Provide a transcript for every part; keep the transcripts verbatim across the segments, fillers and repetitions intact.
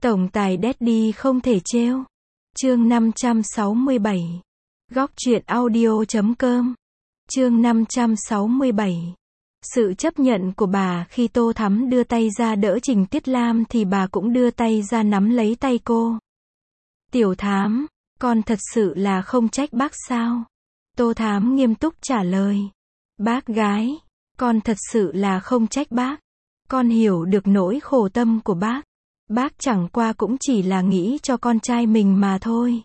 Tổng tài Daddy không thể trêu. Chương năm trăm sáu mươi bảy. Góc truyện audio chấm com. Chương năm trăm sáu mươi bảy. Sự chấp nhận của bà khi Tô Thắm đưa tay ra đỡ Trình Tiết Lam thì bà cũng đưa tay ra nắm lấy tay cô. Tiểu Thám, con thật sự là không trách bác sao? Tô Thám nghiêm túc trả lời. Bác gái, con thật sự là không trách bác. Con hiểu được nỗi khổ tâm của bác. Bác chẳng qua cũng chỉ là nghĩ cho con trai mình mà thôi.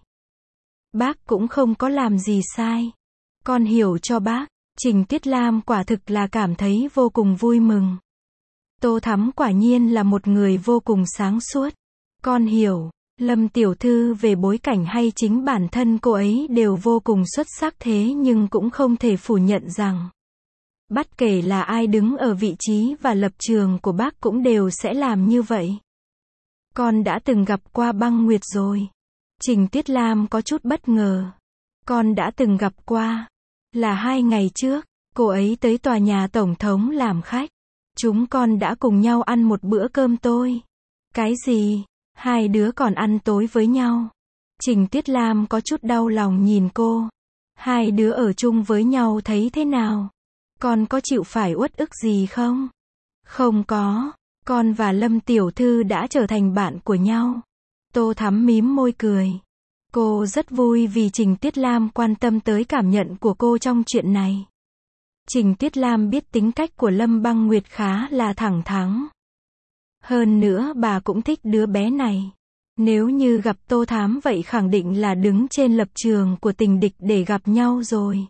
Bác cũng không có làm gì sai. Con hiểu cho bác. Trình Tiết Lam quả thực là cảm thấy vô cùng vui mừng. Tô Thắm quả nhiên là một người vô cùng sáng suốt. Con hiểu, Lâm tiểu thư về bối cảnh hay chính bản thân cô ấy đều vô cùng xuất sắc, thế nhưng cũng không thể phủ nhận rằng bất kể là ai đứng ở vị trí và lập trường của bác cũng đều sẽ làm như vậy. Con đã từng gặp qua Băng Nguyệt rồi. Trình Tiết Lam có chút bất ngờ. Con đã từng gặp qua. Là hai ngày trước, cô ấy tới tòa nhà Tổng thống làm khách. Chúng con đã cùng nhau ăn một bữa cơm tôi. Cái gì? Hai đứa còn ăn tối với nhau? Trình Tiết Lam có chút đau lòng nhìn cô. Hai đứa ở chung với nhau thấy thế nào? Con có chịu phải uất ức gì không? Không có. Con và Lâm tiểu thư đã trở thành bạn của nhau. Tô Thắm mím môi cười. Cô rất vui vì Trình Tiết Lam quan tâm tới cảm nhận của cô trong chuyện này. Trình Tiết Lam biết tính cách của Lâm Băng Nguyệt khá là thẳng thắn. Hơn nữa bà cũng thích đứa bé này. Nếu như gặp Tô Thám vậy khẳng định là đứng trên lập trường của tình địch để gặp nhau rồi.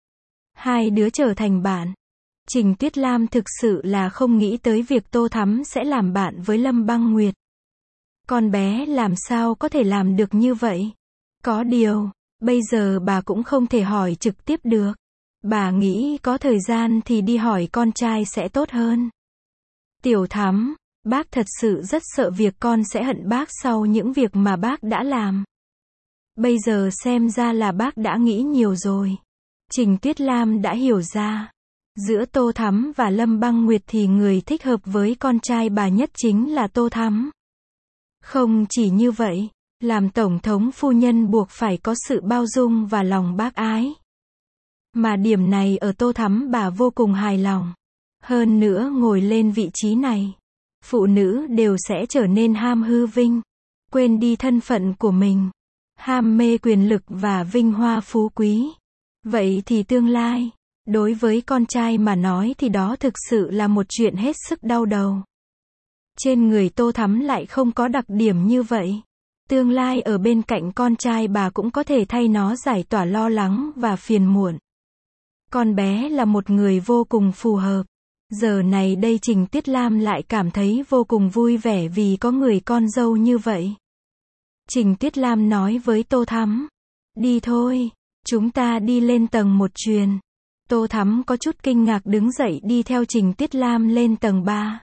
Hai đứa trở thành bạn. Trình Tiết Lam thực sự là không nghĩ tới việc Tô Thắm sẽ làm bạn với Lâm Băng Nguyệt. Con bé làm sao có thể làm được như vậy? Có điều, bây giờ bà cũng không thể hỏi trực tiếp được. Bà nghĩ có thời gian thì đi hỏi con trai sẽ tốt hơn. Tiểu Thắm, bác thật sự rất sợ việc con sẽ hận bác sau những việc mà bác đã làm. Bây giờ xem ra là bác đã nghĩ nhiều rồi. Trình Tiết Lam đã hiểu ra. Giữa Tô Thắm và Lâm Băng Nguyệt thì người thích hợp với con trai bà nhất chính là Tô Thắm. Không chỉ như vậy, làm Tổng thống phu nhân buộc phải có sự bao dung và lòng bác ái. Mà điểm này ở Tô Thắm bà vô cùng hài lòng. Hơn nữa ngồi lên vị trí này, phụ nữ đều sẽ trở nên ham hư vinh, quên đi thân phận của mình, ham mê quyền lực và vinh hoa phú quý. Vậy thì tương lai, đối với con trai mà nói thì đó thực sự là một chuyện hết sức đau đầu. Trên người Tô Thắm lại không có đặc điểm như vậy. Tương lai ở bên cạnh con trai bà cũng có thể thay nó giải tỏa lo lắng và phiền muộn. Con bé là một người vô cùng phù hợp. Giờ này đây Trình Tiết Lam lại cảm thấy vô cùng vui vẻ vì có người con dâu như vậy. Trình Tiết Lam nói với Tô Thắm. Đi thôi, chúng ta đi lên tầng một truyền. Tô Thắm có chút kinh ngạc đứng dậy đi theo Trình Tiết Lam lên tầng ba.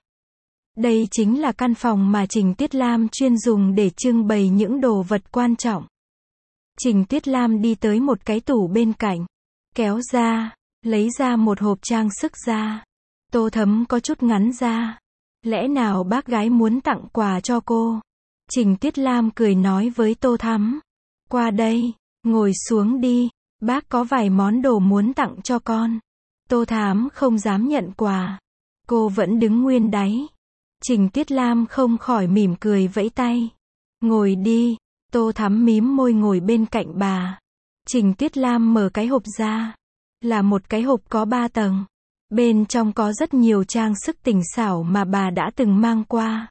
Đây chính là căn phòng mà Trình Tiết Lam chuyên dùng để trưng bày những đồ vật quan trọng. Trình Tiết Lam đi tới một cái tủ bên cạnh, kéo ra, lấy ra một hộp trang sức ra. Tô Thắm có chút ngắn ra. Lẽ nào bác gái muốn tặng quà cho cô? Trình Tiết Lam cười nói với Tô Thắm. Qua đây, ngồi xuống đi, bác có vài món đồ muốn tặng cho con. Tô Thắm không dám nhận quà. Cô vẫn đứng nguyên đáy. Trình Tiết Lam không khỏi mỉm cười vẫy tay. Ngồi đi. Tô Thắm mím môi ngồi bên cạnh bà. Trình Tiết Lam mở cái hộp ra. Là một cái hộp có ba tầng. Bên trong có rất nhiều trang sức tinh xảo mà bà đã từng mang qua.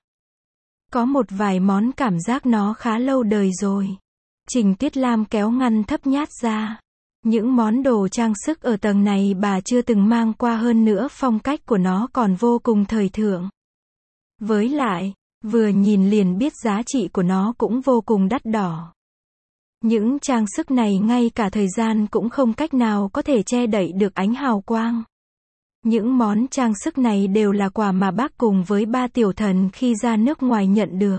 Có một vài món cảm giác nó khá lâu đời rồi. Trình Tiết Lam kéo ngăn thấp nhát ra. Những món đồ trang sức ở tầng này bà chưa từng mang qua, hơn nữa phong cách của nó còn vô cùng thời thượng. Với lại, vừa nhìn liền biết giá trị của nó cũng vô cùng đắt đỏ. Những trang sức này ngay cả thời gian cũng không cách nào có thể che đậy được ánh hào quang. Những món trang sức này đều là quà mà bác cùng với ba tiểu thần khi ra nước ngoài nhận được.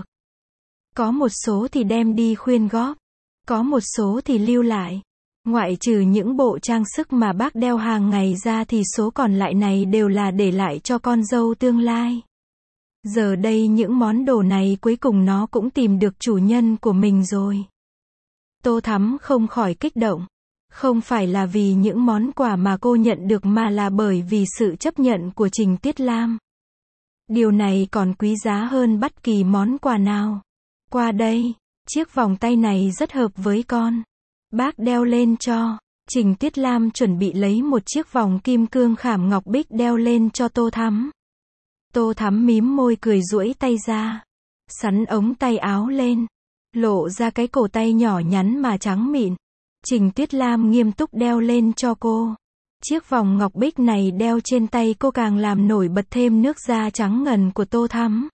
Có một số thì đem đi khuyên góp, có một số thì lưu lại. Ngoại trừ những bộ trang sức mà bác đeo hàng ngày ra thì số còn lại này đều là để lại cho con dâu tương lai. Giờ đây những món đồ này cuối cùng nó cũng tìm được chủ nhân của mình rồi. Tô Thắm không khỏi kích động. Không phải là vì những món quà mà cô nhận được mà là bởi vì sự chấp nhận của Trình Tuyết Lam. Điều này còn quý giá hơn bất kỳ món quà nào. Qua đây, chiếc vòng tay này rất hợp với con. Bác đeo lên cho. Trình Tuyết Lam chuẩn bị lấy một chiếc vòng kim cương khảm ngọc bích đeo lên cho Tô Thắm. Tô Thắm mím môi cười duỗi tay ra. Sắn ống tay áo lên. Lộ ra cái cổ tay nhỏ nhắn mà trắng mịn. Trình Tuyết Lam nghiêm túc đeo lên cho cô. Chiếc vòng ngọc bích này đeo trên tay cô càng làm nổi bật thêm nước da trắng ngần của Tô Thắm.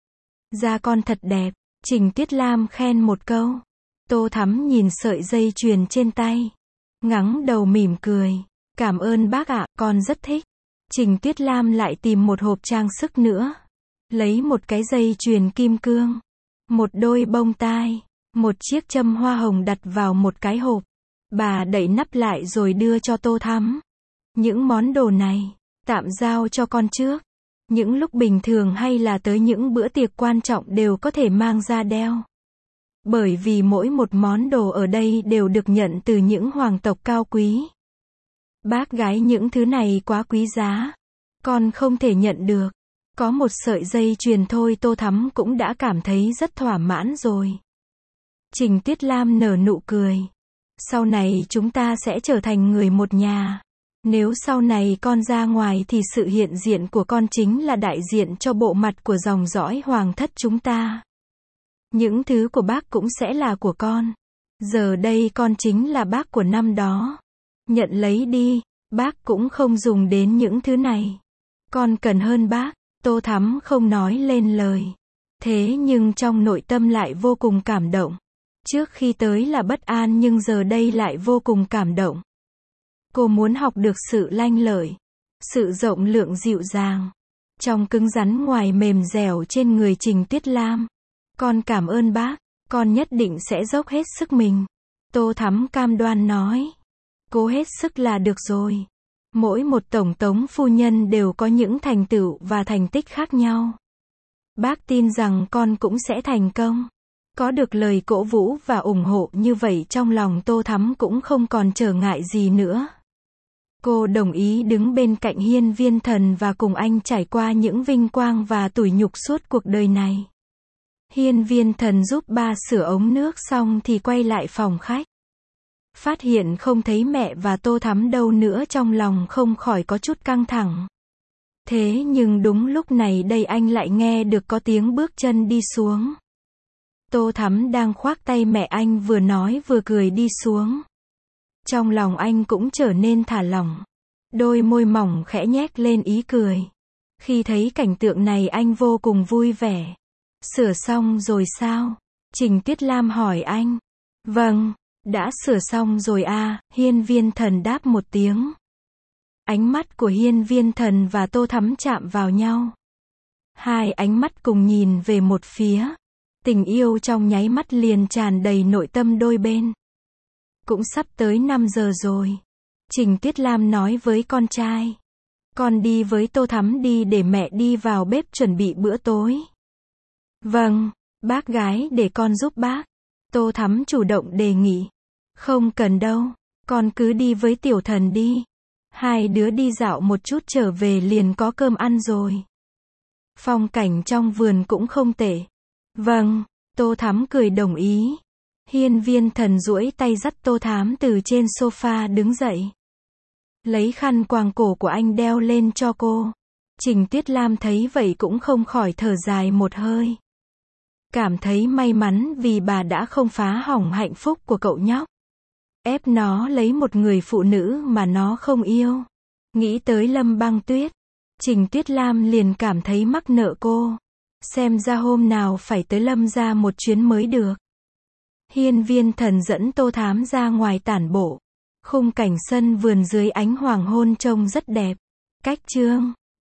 Da con thật đẹp. Trình Tuyết Lam khen một câu. Tô Thắm nhìn sợi dây chuyền trên tay. Ngẩng đầu mỉm cười. Cảm ơn bác ạ, con rất thích. Trình Tuyết Lam lại tìm một hộp trang sức nữa. Lấy một cái dây chuyền kim cương. Một đôi bông tai. Một chiếc châm hoa hồng đặt vào một cái hộp. Bà đậy nắp lại rồi đưa cho Tô Thắm. Những món đồ này, tạm giao cho con trước. Những lúc bình thường hay là tới những bữa tiệc quan trọng đều có thể mang ra đeo. Bởi vì mỗi một món đồ ở đây đều được nhận từ những hoàng tộc cao quý. Bác gái những thứ này quá quý giá. Con không thể nhận được. Có một sợi dây chuyền thôi Tô Thắm cũng đã cảm thấy rất thỏa mãn rồi. Trình Tuyết Lam nở nụ cười. Sau này chúng ta sẽ trở thành người một nhà. Nếu sau này con ra ngoài thì sự hiện diện của con chính là đại diện cho bộ mặt của dòng dõi hoàng thất chúng ta. Những thứ của bác cũng sẽ là của con. Giờ đây con chính là bác của năm đó. Nhận lấy đi, bác cũng không dùng đến những thứ này. Con cần hơn bác. Tô Thắm không nói lên lời. Thế nhưng trong nội tâm lại vô cùng cảm động. Trước khi tới là bất an nhưng giờ đây lại vô cùng cảm động. Cô muốn học được sự lanh lợi, sự rộng lượng dịu dàng, trong cứng rắn ngoài mềm dẻo trên người Trình Tuyết Lam. Con cảm ơn bác, con nhất định sẽ dốc hết sức mình. Tô Thắm cam đoan nói. Cố hết sức là được rồi. Mỗi một tổng tống phu nhân đều có những thành tựu và thành tích khác nhau. Bác tin rằng con cũng sẽ thành công. Có được lời cổ vũ và ủng hộ như vậy trong lòng Tô Thắm cũng không còn trở ngại gì nữa. Cô đồng ý đứng bên cạnh Hiên Viên Thần và cùng anh trải qua những vinh quang và tủi nhục suốt cuộc đời này. Hiên Viên Thần giúp ba sửa ống nước xong thì quay lại phòng khách. Phát hiện không thấy mẹ và Tô Thắm đâu nữa trong lòng không khỏi có chút căng thẳng. Thế nhưng đúng lúc này đây anh lại nghe được có tiếng bước chân đi xuống. Tô Thắm đang khoác tay mẹ anh vừa nói vừa cười đi xuống. Trong lòng anh cũng trở nên thả lỏng. Đôi môi mỏng khẽ nhếch lên ý cười. Khi thấy cảnh tượng này anh vô cùng vui vẻ. Sửa xong rồi sao? Trình Tuyết Lam hỏi anh. Vâng, đã sửa xong rồi à, Hiên Viên Thần đáp một tiếng. Ánh mắt của Hiên Viên Thần và Tô Thắm chạm vào nhau. Hai ánh mắt cùng nhìn về một phía. Tình yêu trong nháy mắt liền tràn đầy nội tâm đôi bên. Cũng sắp tới năm giờ rồi. Trình Tuyết Lam nói với con trai. Con đi với Tô Thắm đi để mẹ đi vào bếp chuẩn bị bữa tối. Vâng, bác gái để con giúp bác. Tô Thắm chủ động đề nghị. Không cần đâu, con cứ đi với Tiểu Thần đi. Hai đứa đi dạo một chút trở về liền có cơm ăn rồi. Phong cảnh trong vườn cũng không tệ. Vâng, Tô Thắm cười đồng ý. Hiên Viên Thần duỗi tay dắt Tô Thắm từ trên sofa đứng dậy. Lấy khăn quàng cổ của anh đeo lên cho cô. Trình Tuyết Lam thấy vậy cũng không khỏi thở dài một hơi. Cảm thấy may mắn vì bà đã không phá hỏng hạnh phúc của cậu nhóc. Ép nó lấy một người phụ nữ mà nó không yêu. Nghĩ tới Lâm Băng Tuyết. Trình Tuyết Lam liền cảm thấy mắc nợ cô. Xem ra hôm nào phải tới Lâm gia một chuyến mới được. Hiên Viên Thần dẫn Tô Thám ra ngoài tản bộ. Khung cảnh sân vườn dưới ánh hoàng hôn trông rất đẹp. Cách chương